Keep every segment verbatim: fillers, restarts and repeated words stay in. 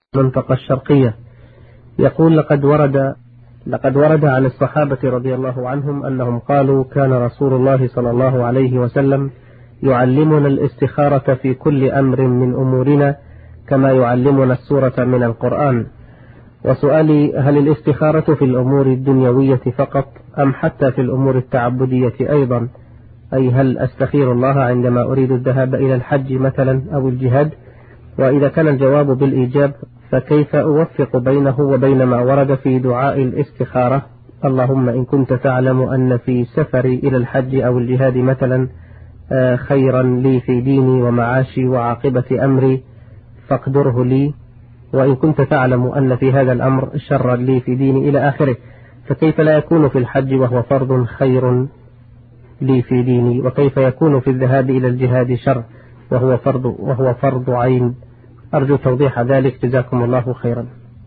المنطقة الشرقية. يقول: لقد ورد لقد ورد عن الصحابة رضي الله عنهم أنهم قالوا: كان رسول الله صلى الله عليه وسلم يعلمنا الاستخارة في كل أمر من أمورنا كما يعلمنا السورة من القرآن. وسؤالي: هل الاستخارة في الأمور الدنيوية فقط أم حتى في الأمور التعبدية أيضا؟ أي هل أستخير الله عندما أريد الذهاب إلى الحج مثلا أو الجهاد؟ وإذا كان الجواب بالإيجاب فكيف أوفق بينه وبين ما ورد في دعاء الاستخارة: اللهم إن كنت تعلم أن في سفري إلى الحج أو الجهاد مثلا خيرا لي في ديني ومعاشي وعاقبة أمري فاقدره لي، وإن كنت تعلم أن في هذا الأمر شرا لي في ديني إلى آخره، فكيف لا يكون في الحج وهو فرض خير لي في ديني؟ وكيف يكون في الذهاب إلى الجهاد شر وهو فرض وهو فرض عين؟ أرجو توضيح ذلك، جزاكم الله خيرا.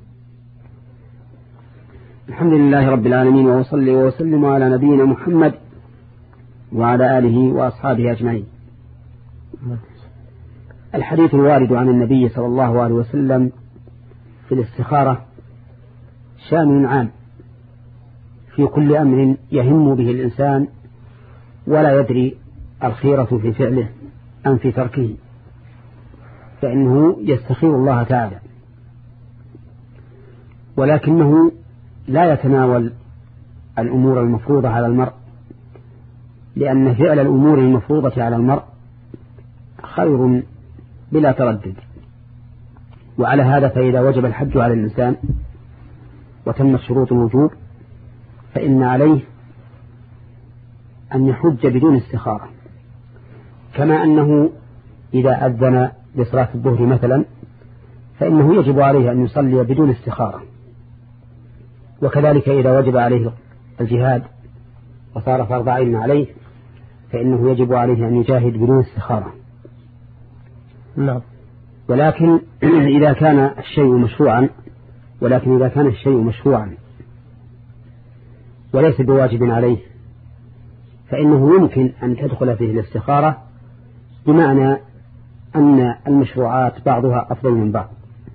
الحمد لله رب العالمين، وأصلي وأسلم على نبينا محمد وعلى آله وأصحابه أجمعين. الحديث الوارد عن النبي صلى الله عليه وسلم في الاستخارة شأن عام في كل أمر يهم به الإنسان ولا يدري الخيرة في فعله أم في تركه، فإنه يستخير الله تعالى، ولكنه لا يتناول الأمور المفروضة على المرء، لأن فعل الأمور المفروضة على المرء خير بلا تردد. وعلى هذا فإذا وجب الحج على الإنسان وتمت شروط الوجوب فإن عليه أن يحج بدون استخارة، كما أنه إذا أذن لصلاة الظهر مثلا فإنه يجب عليه أن يصلي بدون استخارة، وكذلك إذا وجب عليه الجهاد وصار فرض عين عليه فإنه يجب عليه أن يجاهد بدون استخارة. نعم. ولكن إذا كان الشيء مشروعا ولكن إذا كان الشيء مشروعا وليس بواجب عليه فإنه يمكن أن تدخل فيه الاستخارة، بمعنى أن المشروعات بعضها أفضل من بعض.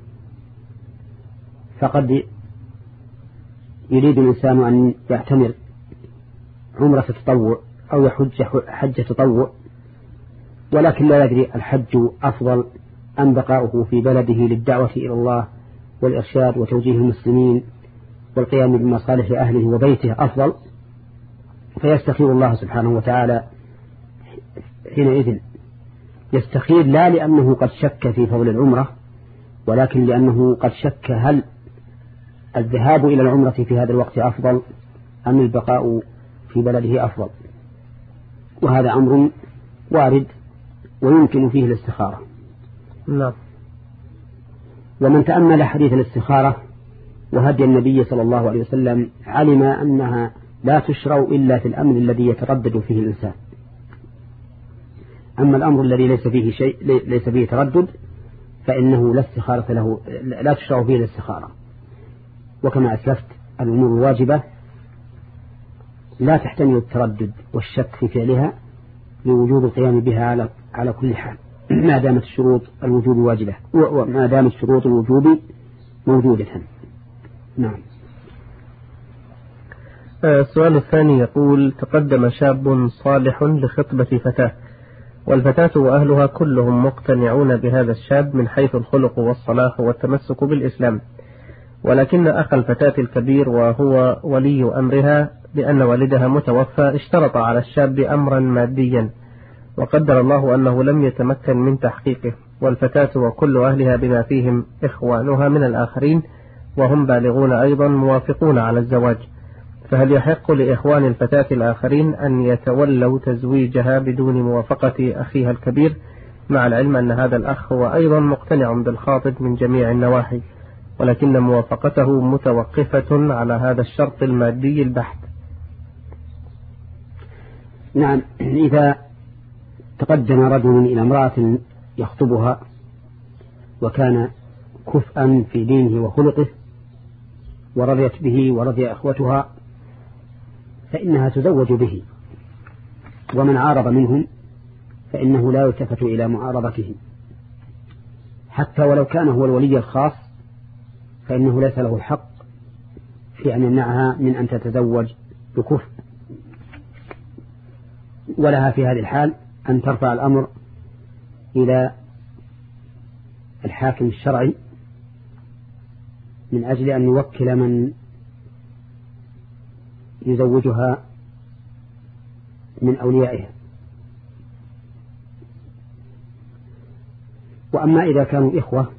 فقد يريد الإنسان أن يعتمر عمرة تطوع أو يحج حج تطوع، ولكن لا يدري الحج أفضل أم بقاؤه في بلده للدعوة إلى الله والإرشاد وتوجيه المسلمين والقيام بمصالح أهله وبيته أفضل، فيستخير الله سبحانه وتعالى. حينئذ يستخير لا لأنه قد شك في فضل العمرة، ولكن لأنه قد شك هل الذهاب إلى العمرة في هذا الوقت أفضل أم البقاء في بلده أفضل. وهذا أمر وارد ويمكن فيه الاستخارة. نعم. ومن تأمل حديث الاستخارة وهدي النبي صلى الله عليه وسلم علم أنها لا تشرع إلا في الأمر الذي يتردد فيه الإنسان. أما الأمر الذي ليس فيه شيء ليس فيه تردد فإنه لا استخارة له، لا تشرع فيه الاستخارة. وكما أسلفت الأمور الواجبة لا تحتمل التردد والشك في فعلها لوجوب القيام بها على على كل حال ما دامت شروط الوجوب واجبة وما دامت شروط الوجوب موجودة. نعم. السؤال الثاني يقول: تقدم شاب صالح لخطبة فتاة، والفتاة وأهلها كلهم مقتنعون بهذا الشاب من حيث الخلق والصلاح والتمسك بالإسلام، ولكن أخ الفتاة الكبير وهو ولي أمرها لأن والدها متوفى اشترط على الشاب أمرا ماديا، وقدر الله أنه لم يتمكن من تحقيقه، والفتاة وكل أهلها بما فيهم إخوانها من الآخرين وهم بالغون أيضا موافقون على الزواج، فهل يحق لإخوان الفتاة الآخرين أن يتولوا تزويجها بدون موافقة أخيها الكبير، مع العلم أن هذا الأخ هو أيضا مقتنع بالخاطب من جميع النواحي، ولكن موافقته متوقفة على هذا الشرط المادي البحت؟ نعم. إذا تقدم رجل إلى امرأة يخطبها وكان كفءا في دينه وخلقه ورضيت به ورضي أخوتها فإنها تزوج به، ومن عارض منهم فإنه لا يلتفت إلى معارضته، حتى ولو كان هو الولي الخاص فإنه ليس له الحق في أن يمنعها من أن تتزوج بكفء، ولها في هذه الحال أن ترفع الأمر إلى الحاكم الشرعي من أجل أن يوكل من يزوجها من أوليائها. وأما إذا كانوا إخوة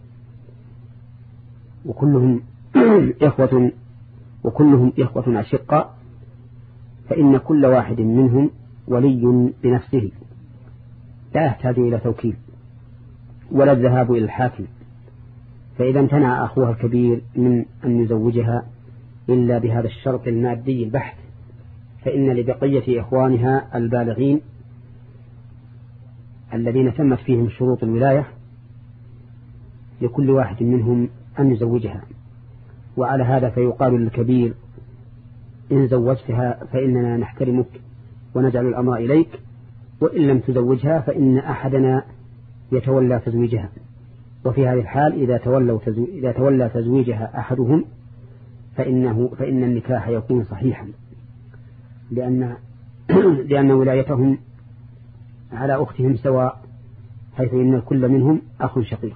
وكلهم إخوة وكلهم إخوة أشقاء فإن كل واحد منهم ولي بنفسه لا يحتاج إلى توكيل ولا الذهاب إلى الحاكم. فإذا امتنع أخوها الكبير من أن يزوجها إلا بهذا الشرط المادي البحث فإن لبقية إخوانها البالغين الذين تمت فيهم شروط الولاية لكل واحد منهم أن يزوجها. وعلى هذا فيقال للكبير إن زوجتها فإننا نحترمك ونجعل الأمر إليك، وإن لم تزوجها فإن أحدنا يتولى تزويجها. وفي هذه الحال إذا تولوا تزو... إذا تولى تزويجها أحدهم فإنه فإن النكاح يكون صحيحا، لأن لأن ولايتهم على أختهم سواء، حيث إن الكل منهم أخ شقيق.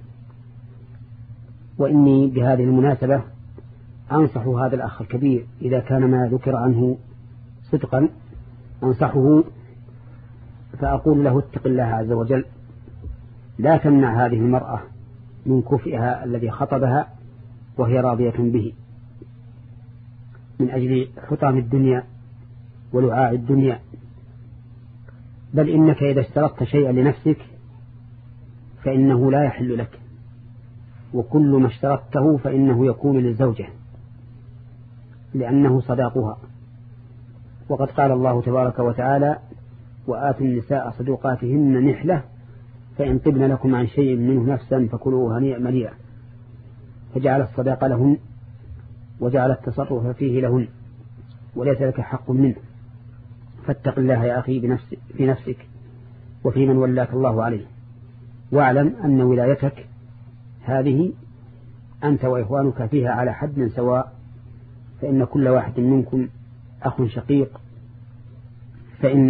وإني بهذه المناسبة أنصح هذا الأخ الكبير إذا كان ما ذكر عنه صدقا أنصحه فأقول له اتق الله عز وجل، لا تمنع هذه المرأة من كفئها الذي خطبها وهي راضية به من أجل حطام الدنيا ولعاع الدنيا، بل إنك إذا اشترطت شيئا لنفسك فإنه لا يحل لك، وكل ما اشترطته فإنه يكون للزوجة لأنه صداقها. وقد قال الله تبارك وتعالى وآتوا النساء صدوقاتهن نحلة فإن طبن لكم عن شيء منه نفسا فكلوه هنيئا مريئا، فجعل الصداقة لهن وجعل التصرف فيه لهن وليس لك حق منه. فاتق الله يا أخي بنفسك في نفسك وفي من ولاك الله عليه، واعلم أن ولايتك هذه أنت وإخوانك فيها على حد سواء، فإن كل واحد منكم أخ شقيق، فإن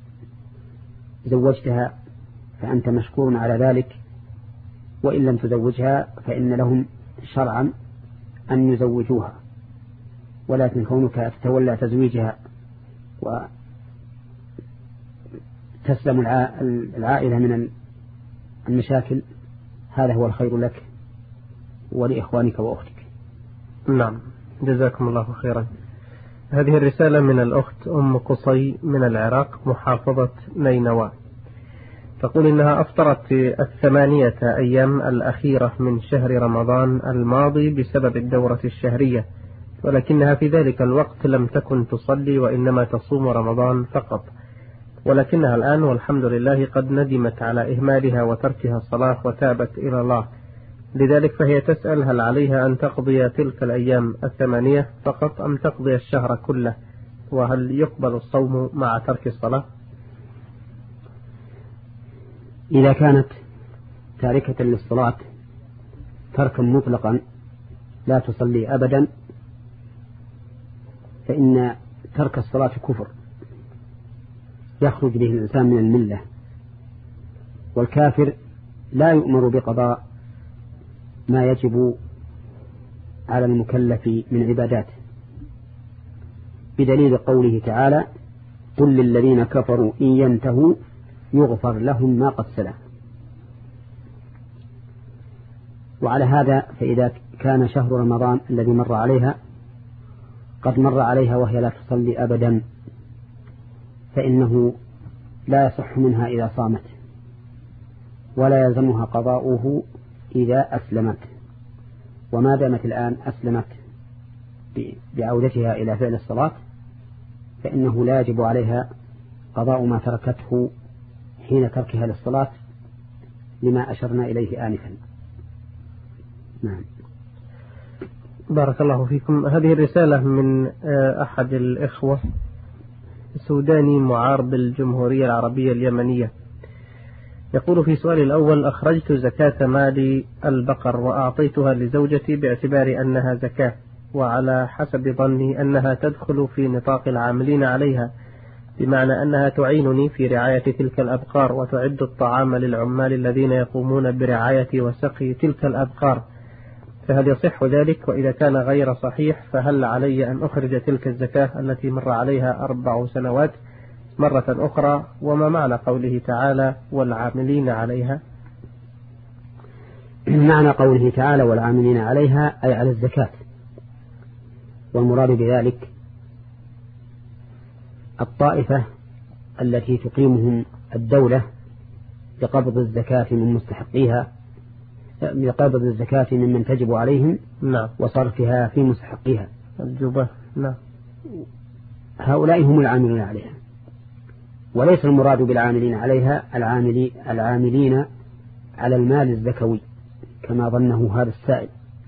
زوجتها فأنت مشكور على ذلك، وإن لم تزوجها فإن لهم شرعا أن يزوجوها. ولكن كونك تتولى تزويجها وتسلم العائلة من المشاكل هذا هو الخير لك ولإخوانك وأختك. نعم، جزاكم الله خيرا. هذه الرسالة من الأخت أم قصي من العراق محافظة نينوى، تقول إنها أفطرت في الثمانية أيام الأخيرة من شهر رمضان الماضي بسبب الدورة الشهرية، ولكنها في ذلك الوقت لم تكن تصلي وإنما تصوم رمضان فقط، ولكنها الآن والحمد لله قد ندمت على إهمالها وتركها الصلاة وتابت إلى الله. لذلك فهي تسأل هل عليها أن تقضي تلك الأيام الثمانية فقط أم تقضي الشهر كله، وهل يقبل الصوم مع ترك الصلاة؟ إذا كانت تاركة للصلاة تركا مطلقا لا تصلي أبدا فإن ترك الصلاة كفر يخرج به الإنسان من الملة، والكافر لا يؤمر بقضاء ما يجب على المكلف من عباداته، بدليل قوله تعالى قل للذين كفروا إن ينتهوا يغفر لهم ما قد سلف. وعلى هذا فإذا كان شهر رمضان الذي مر عليها قد مر عليها وهي لا تصلي أبدا فإنه لا يصح منها إذا صامت، ولا يلزمها قضاؤه إذا أسلمت. وما دامت الآن أسلمت بعودتها إلى فعل الصلاة فإنه لا يجب عليها قضاء ما تركته حين تركها للصلاة لما أشرنا إليه آنفا. نعم. بارك الله فيكم. هذه الرسالة من أحد الإخوة سوداني معار بالجمهورية العربية اليمنية، يقول في سؤال الأول: أخرجت زكاة مال البقر وأعطيتها لزوجتي باعتبار أنها زكاة، وعلى حسب ظني أنها تدخل في نطاق العاملين عليها، بمعنى أنها تعينني في رعاية تلك الأبقار وتعد الطعام للعمال الذين يقومون برعاية وسقي تلك الأبقار، فهل يصح ذلك؟ وإذا كان غير صحيح فهل علي أن أخرج تلك الزكاة التي مر عليها أربع سنوات مرة أخرى؟ وما معنى قوله تعالى والعاملين عليها؟ معنى قوله تعالى والعاملين عليها أي على الزكاة، والمراد بذلك الطائفة التي تقيمهم الدولة بقبض الزكاة من مستحقيها، بقبض الزكاة ممن تجب عليهم نعم. وصرفها في مستحقيها الجبة. نعم. هؤلاء هم العاملين عليها، وليس المراد بالعاملين عليها العاملي العاملين على المال الزكوي كما ظنه هذا السائل.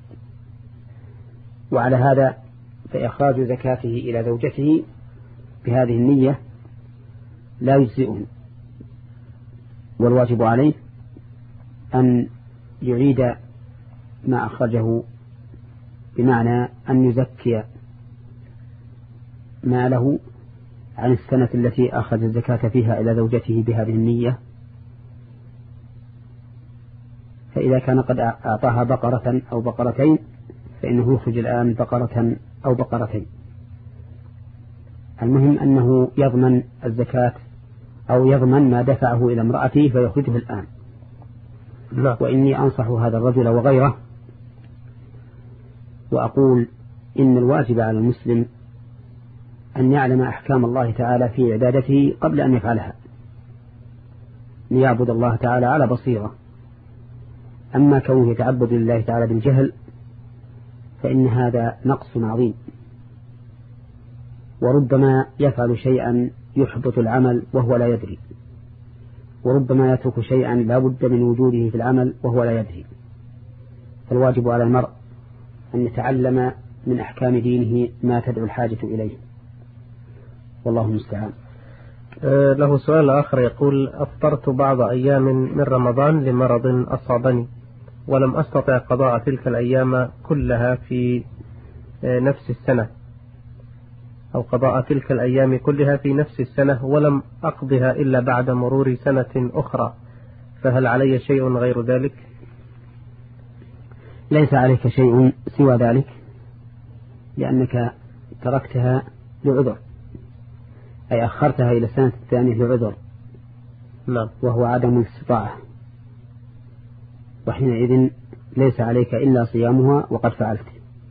وعلى هذا فإخراج زكاته إلى زوجته بهذه النية لا يجزئه، والواجب عليه أن يعيد ما أخرجه، بمعنى أن يزكي ماله عن السنة التي أخذ الزكاة فيها إلى زوجته بهذه النية، فإذا كان قد أعطاها بقرة أو بقرتين فإنه يخرج الآن بقرة أو بقرتين. المهم أنه يضمن الزكاة أو يضمن ما دفعه إلى امرأته فيخرجه الآن. لا. وإني أنصح هذا الرجل وغيره وأقول إن الواجب على المسلم أن يعلم أحكام الله تعالى في عبادته قبل أن يفعلها، ليعبد الله تعالى على بصيرة. أما كونه يتعبد لله تعالى بالجهل فإن هذا نقص عظيم، وربما يفعل شيئا يحبط العمل وهو لا يدري، وربما يترك شيئا لا بد من وجوده في العمل وهو لا يدري. فالواجب على المرء أن يتعلم من أحكام دينه ما تدعو الحاجة إليه، والله المستعان. أه له سؤال آخر يقول: أفطرت بعض أيام من رمضان لمرض أصابني، ولم أستطع قضاء تلك الأيام كلها في نفس السنة، أو قضاء تلك الأيام كلها في نفس السنة، ولم أقضها إلا بعد مرور سنة أخرى، فهل علي شيء غير ذلك؟ ليس عليك شيء سوى ذلك، لأنك تركتها لعذر، أي أخرتها إلى السنة الثانية لعذر. نعم. وهو عدم الاستطاعة، وحينئذ ليس عليك إلا صيامها وقد فعلت.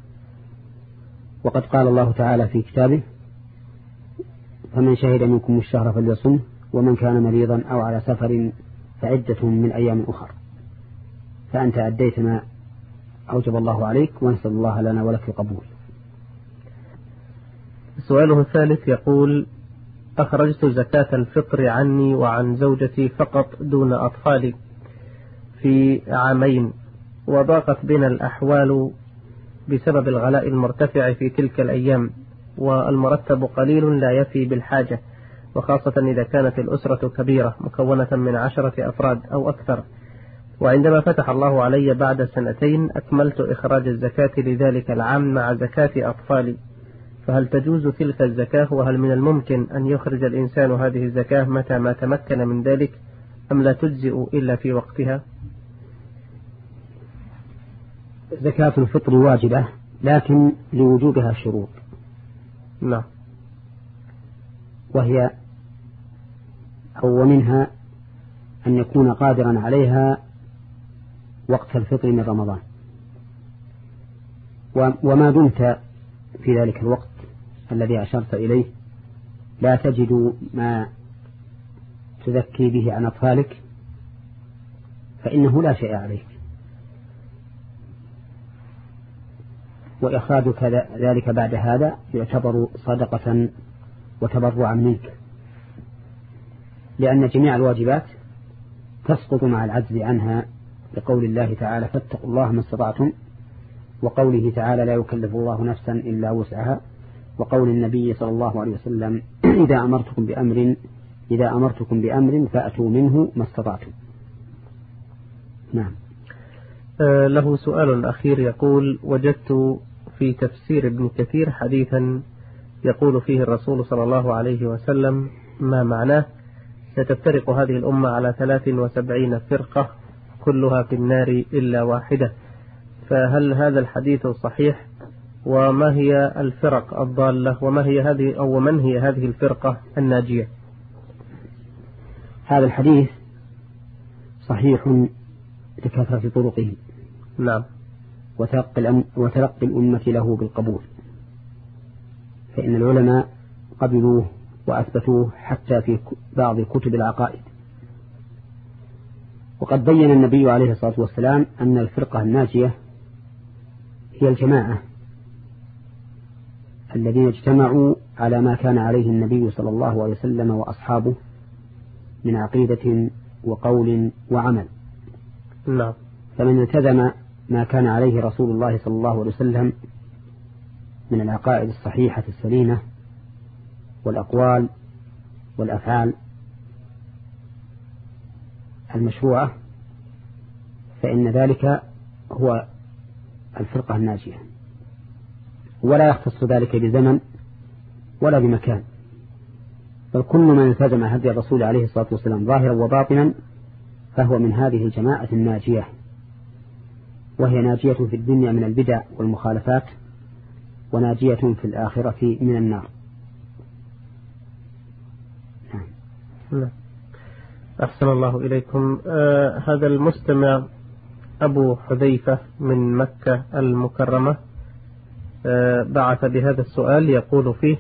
وقد قال الله تعالى في كتابه: فمن شهد منكم الشهر فليصمه ومن كان مريضا أو على سفر فعدة من أيام أخر. فأنت أديت ما أوجب الله عليك، ونسأل الله لنا ولك القبول. سؤاله الثالث يقول: أخرجت زكاة الفطر عني وعن زوجتي فقط دون أطفالي في عامين، وضاقت بنا الأحوال بسبب الغلاء المرتفع في تلك الأيام، والمرتب قليل لا يفي بالحاجة، وخاصة إذا كانت الأسرة كبيرة مكونة من عشرة أفراد أو أكثر. وعندما فتح الله علي بعد سنتين أكملت إخراج الزكاة لذلك العام مع زكاة أطفالي، فهل تجوز تلك الزكاة؟ وهل من الممكن أن يخرج الإنسان هذه الزكاة متى ما تمكن من ذلك، أم لا تجزئ إلا في وقتها؟ زكاة الفطر واجبة، لكن لوجوبها شروط. نعم. وهي أو منها أن يكون قادرا عليها وقت الفطر من رمضان، وما دمت في ذلك الوقت الذي أشرت إليه لا تجد ما تزكي به عن أطفالك فإنه لا شيء عليك، وإخراجك ذلك بعد هذا يعتبر صدقة وتبرعا منك، لأن جميع الواجبات تسقط مع العجز عنها، لقول الله تعالى: فاتقوا الله ما استطعتم، وقوله تعالى: لا يكلف الله نفسا إلا وسعها، وقول النبي صلى الله عليه وسلم: إذا أمرتكم بأمر إذا أمرتكم بأمر فأتوا منه ما استطعتم. نعم. آه له سؤال أخير يقول: وجدت في تفسير ابن كثير حديثا يقول فيه الرسول صلى الله عليه وسلم ما معناه: ستفترق هذه الأمة على ثلاث وسبعين فرقة كلها في النار إلا واحدة، فهل هذا الحديث صحيح؟ وما هي الفرق الضالة؟ وما هي هذه أو من هي هذه الفرقة الناجية؟ هذا الحديث صحيح لكثرة طرقه. نعم. وتلقي وتلقي الأمة له بالقبول، فإن العلماء قبلوه وأثبتوه حتى في بعض كتب العقائد. وقد بين النبي عليه الصلاة والسلام أن الفرقة الناجية هي الجماعة الذين اجتمعوا على ما كان عليه النبي صلى الله عليه وسلم وأصحابه من عقيدة وقول وعمل. نعم. فمن التزم ما كان عليه رسول الله صلى الله عليه وسلم من العقائد الصحيحة السليمة والأقوال والأفعال المشروعة، فإن ذلك هو الفرقة الناجية، ولا يختص ذلك بزمن ولا بمكان، بل كل من التزم هدي الرسول عليه الصلاة والسلام ظاهرا وباطنا فهو من هذه الجماعة الناجية، وهي ناجية في الدنيا من البدع والمخالفات، وناجية في الآخرة من النار. نعم. أحسن الله إليكم. آه هذا المستمع أبو حذيفة من مكة المكرمة آه بعث بهذا السؤال يقول فيه: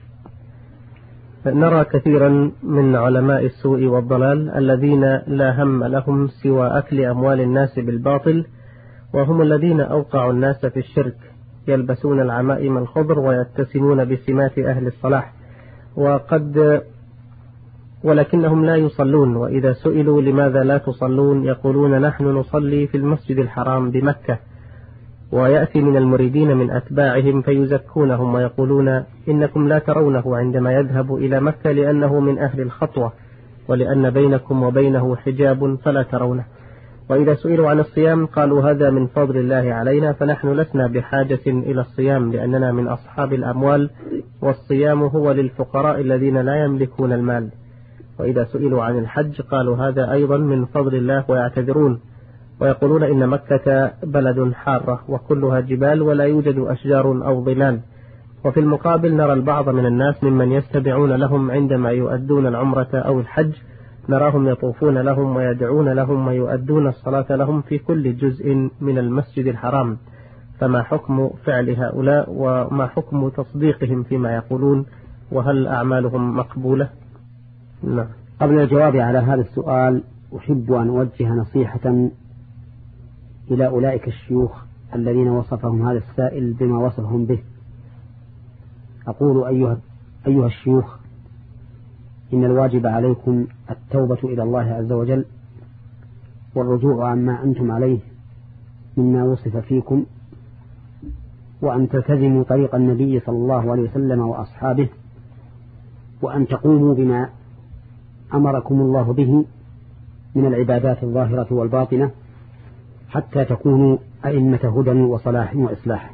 نرى كثيرا من علماء السوء والضلال الذين لا هم لهم سوى أكل أموال الناس بالباطل، وهم الذين أوقعوا الناس في الشرك، يلبسون العمائم الخضر ويتسمون بسمات أهل الصلاح، وقد ولكنهم لا يصلون، وإذا سئلوا لماذا لا تصلون يقولون نحن نصلي في المسجد الحرام بمكة. ويأتي من المريدين من أتباعهم فيزكونهم ويقولون إنكم لا ترونه عندما يذهب إلى مكة لأنه من أهل الخطوة، ولأن بينكم وبينه حجاب فلا ترونه. وإذا سئلوا عن الصيام قالوا هذا من فضل الله علينا، فنحن لسنا بحاجة إلى الصيام لأننا من أصحاب الأموال، والصيام هو للفقراء الذين لا يملكون المال. وإذا سئلوا عن الحج قالوا هذا أيضا من فضل الله ويعتذرون، ويقولون إن مكة بلد حارة وكلها جبال ولا يوجد أشجار أو ظلال. وفي المقابل نرى البعض من الناس ممن يستبعون لهم عندما يؤدون العمرة أو الحج، نراهم يطوفون لهم ويدعون لهم ويؤدون الصلاة لهم في كل جزء من المسجد الحرام، فما حكم فعل هؤلاء وما حكم تصديقهم فيما يقولون، وهل أعمالهم مقبولة؟ نعم. قبل الجواب على هذا السؤال أحب أن أوجه نصيحة إلى أولئك الشيوخ الذين وصفهم هذا السائل بما وصفهم به. أقول أيها, أيها الشيوخ، إن الواجب عليكم التوبة إلى الله عز وجل والرجوع عما أنتم عليه مما وصف فيكم، وأن تلتزموا طريق النبي صلى الله عليه وسلم وأصحابه، وأن تقوموا بما أمركم الله به من العبادات الظاهرة والباطنة حتى تكونوا أئمة هدى وصلاح وإصلاح.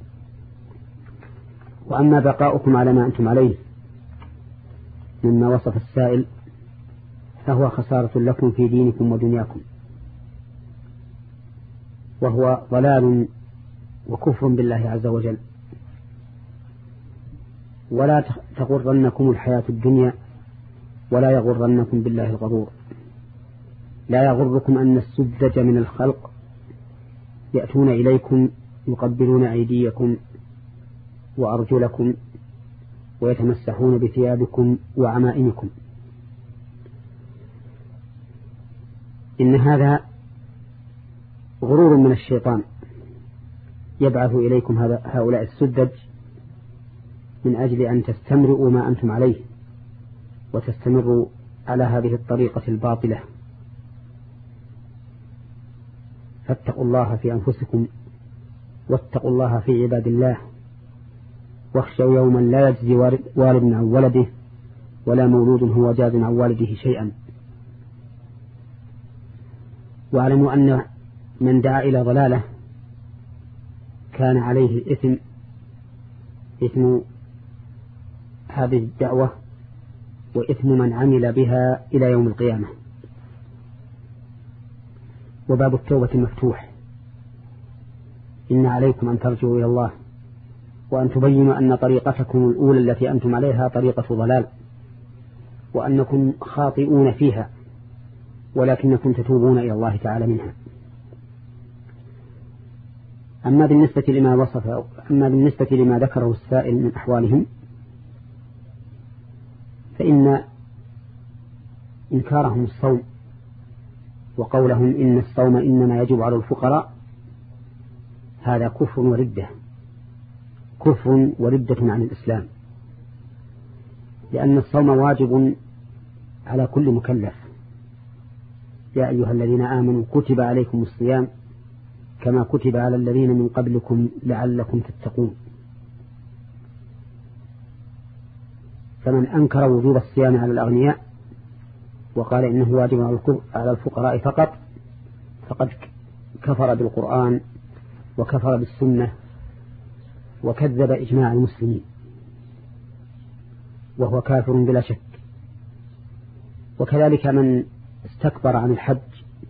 وأما بقاؤكم على ما أنتم عليه مما وصف السائل فهو خسارة لكم في دينكم ودنياكم، وهو ضلال وكفر بالله عز وجل. ولا تغرنكم الحياة الدنيا ولا يغرنكم بالله الغرور. لا يغركم أن السذج من الخلق يأتون إليكم يقبلون أيديكم وأرجلكم ويتمسحون بثيابكم وعمائمكم. إن هذا غرور من الشيطان يبعث إليكم هؤلاء السذج من أجل أن تستمروا ما أنتم عليه وتستمروا على هذه الطريقة الباطلة. فاتقوا الله في أنفسكم واتقوا الله في عباد الله، واخشوا يوما لا يجزي والد عن ولده ولا مولود هو جاز عن والده شيئا. واعلموا أن من دعا إلى ضلالة كان عليه الإثم إثم هذه الدعوة وإثم من عمل بها إلى يوم القيامة. وباب التوبة مفتوح. إن عليكم أن ترجعوا إلى الله وأن تبينوا أن طريقتكم الأولى التي أنتم عليها طريقة ضلال وأنكم خاطئون فيها ولكنكم تتوبون إلى الله تعالى منها. أما بالنسبة لما وصف أما بالنسبة لما ذكره السائل من أحوالهم فإن إنكارهم الصوم وقولهم إن الصوم إنما يجب على الفقراء هذا كفر وردة كفر وردة عن الإسلام، لأن الصوم واجب على كل مكلف. يا أيها الذين آمنوا كتب عليكم الصيام كما كتب على الذين من قبلكم لعلكم تتقون. فمن أنكر وجوب الصيام على الأغنياء وقال إنه واجب على الفقراء فقط فقد كفر بالقرآن وكفر بالسنة وكذب إجماع المسلمين وهو كافر بلا شك. وكذلك من استكبر عن الحج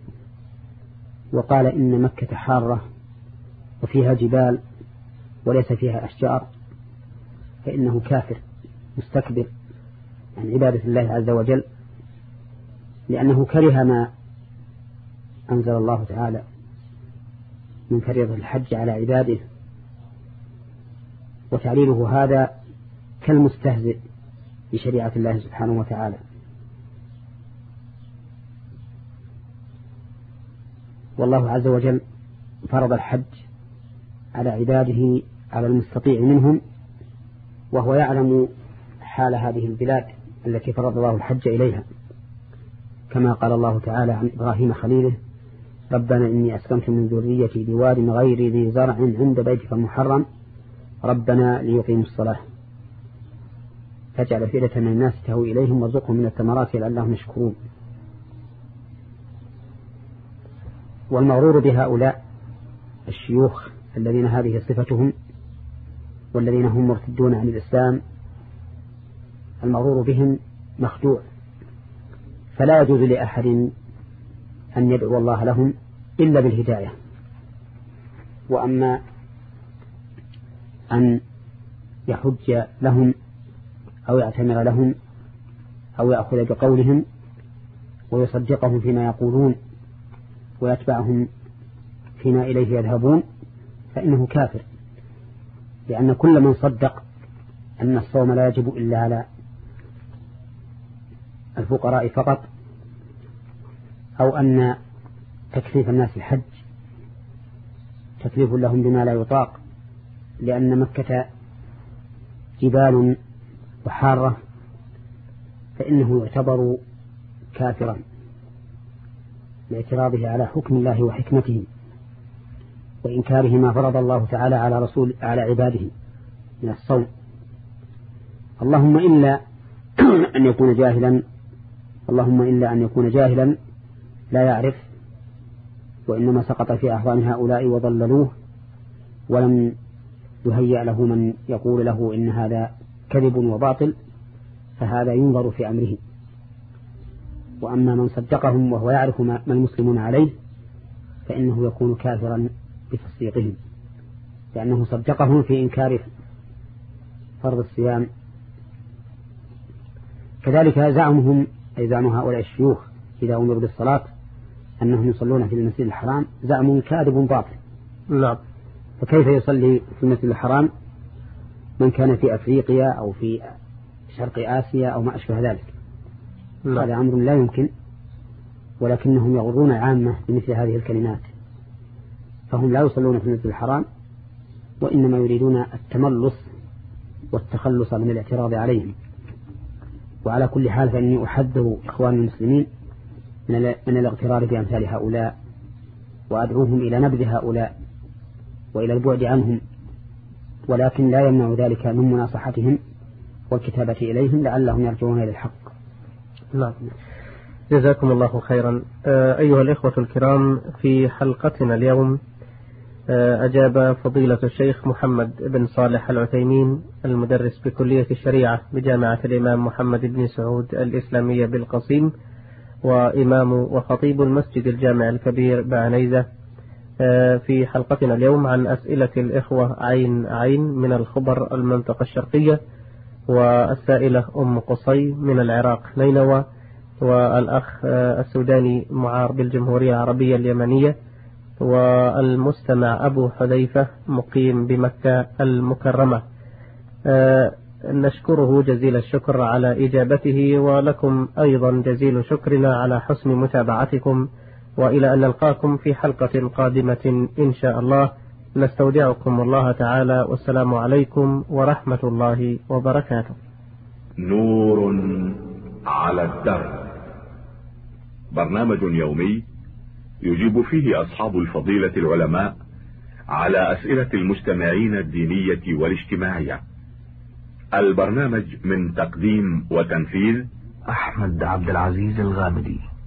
وقال إن مكة حارة وفيها جبال وليس فيها أشجار فإنه كافر مستكبر عن عبادة الله عز وجل، لأنه كره ما أنزل الله تعالى من فريضة الحج على عباده، وتعليله هذا كالمستهزئ بشريعة الله سبحانه وتعالى. والله عز وجل فرض الحج على عباده على المستطيع منهم، وهو يعلم حال هذه البلاد التي فرض الله الحج إليها، كما قال الله تعالى عن إبراهيم خليله: ربنا إني أسكنت من ذريتي بواد غير ذي زرع عند بيتك المحرم ربنا ليقيموا الصلاة فاجعل أفئدة من الناس تهوي إليهم وارزقهم من الثمرات لعلهم يشكرون. والمغرور بهؤلاء الشيوخ الذين هذه صفتهم والذين هم مرتدون عن الإسلام المغرور بهم مخدوع، فلا يجوز لأحد أن يدعو الله لهم إلا بالهداية. وأما أن يحج لهم أو يعتمر لهم أو يأخذ بقولهم ويصدقهم فيما يقولون ويتبعهم فيما إليه يذهبون فإنه كافر، لأن كل من صدق أن الصوم لا يجب إلا على الفقراء فقط أو أن تكليف الناس الحج تكليف لهم بما لا يطاق لأن مكة جبال وحارة فإنه يعتبر كافرا لاعتراضه على حكم الله وحكمته وإنكاره ما فرض الله تعالى على رسول على عباده من الصوم. اللهم إلا أن يكون جاهلا اللهم إلا أن يكون جاهلا لا يعرف وإنما سقط في أحضان هؤلاء وضللوه ولم يهيأ له من يقول له إن هذا كذب وباطل، فهذا ينظر في أمره. وأما من صدقهم وهو يعرف ما المسلمون عليه فإنه يكون كافرا بتصديقهم، لأنه صدقهم في إنكار فرض الصيام. كذلك زعمهم أي زعم هؤلاء الشيوخ إذا أمروا بالصلاة أنهم يصلون في المسجد الحرام زعم كاذب باطل. لا. فكيف يصلي في المسجد الحرام من كان في أفريقيا أو في شرق آسيا أو ما أشبه ذلك؟ لا. هذا أمر لا يمكن، ولكنهم يغرون عامة بمثل هذه الكلمات، فهم لا يصلون في المسجد الحرام وإنما يريدون التملص والتخلص من الاعتراض عليهم. وعلى كل حال فإني أحذر إخوان المسلمين من الاغترار بأمثال هؤلاء وأدعوهم إلى نبذ هؤلاء وإلى البعد عنهم، ولكن لا يمنع ذلك من مناصحتهم والكتابة إليهم لعلهم يرجعون إلى الحق. لا. جزاكم الله خيرا. أيها الإخوة الكرام، في حلقتنا اليوم أجاب فضيلة الشيخ محمد بن صالح العثيمين المدرس بكلية الشريعة بجامعة الإمام محمد بن سعود الإسلامية بالقصيم، وإمام وخطيب المسجد الجامع الكبير بعنيزة، في حلقتنا اليوم عن أسئلة الإخوة عين عين من الخبر المنطقة الشرقية، والسائلة أم قصي من العراق نينوى، والأخ السوداني معار بالجمهورية العربية اليمنية، والمستمع أبو حذيفة مقيم بمكة المكرمة. نشكره جزيل الشكر على إجابته، ولكم أيضا جزيل شكرنا على حسن متابعتكم، وإلى أن نلقاكم في حلقة قادمة إن شاء الله. نستودعكم الله تعالى، والسلام عليكم ورحمة الله وبركاته. نور على الدرب، برنامج يومي يجيب فيه أصحاب الفضيلة العلماء على أسئلة المستمعين الدينية والاجتماعية. البرنامج من تقديم وتنفيذ أحمد عبد العزيز الغامدي.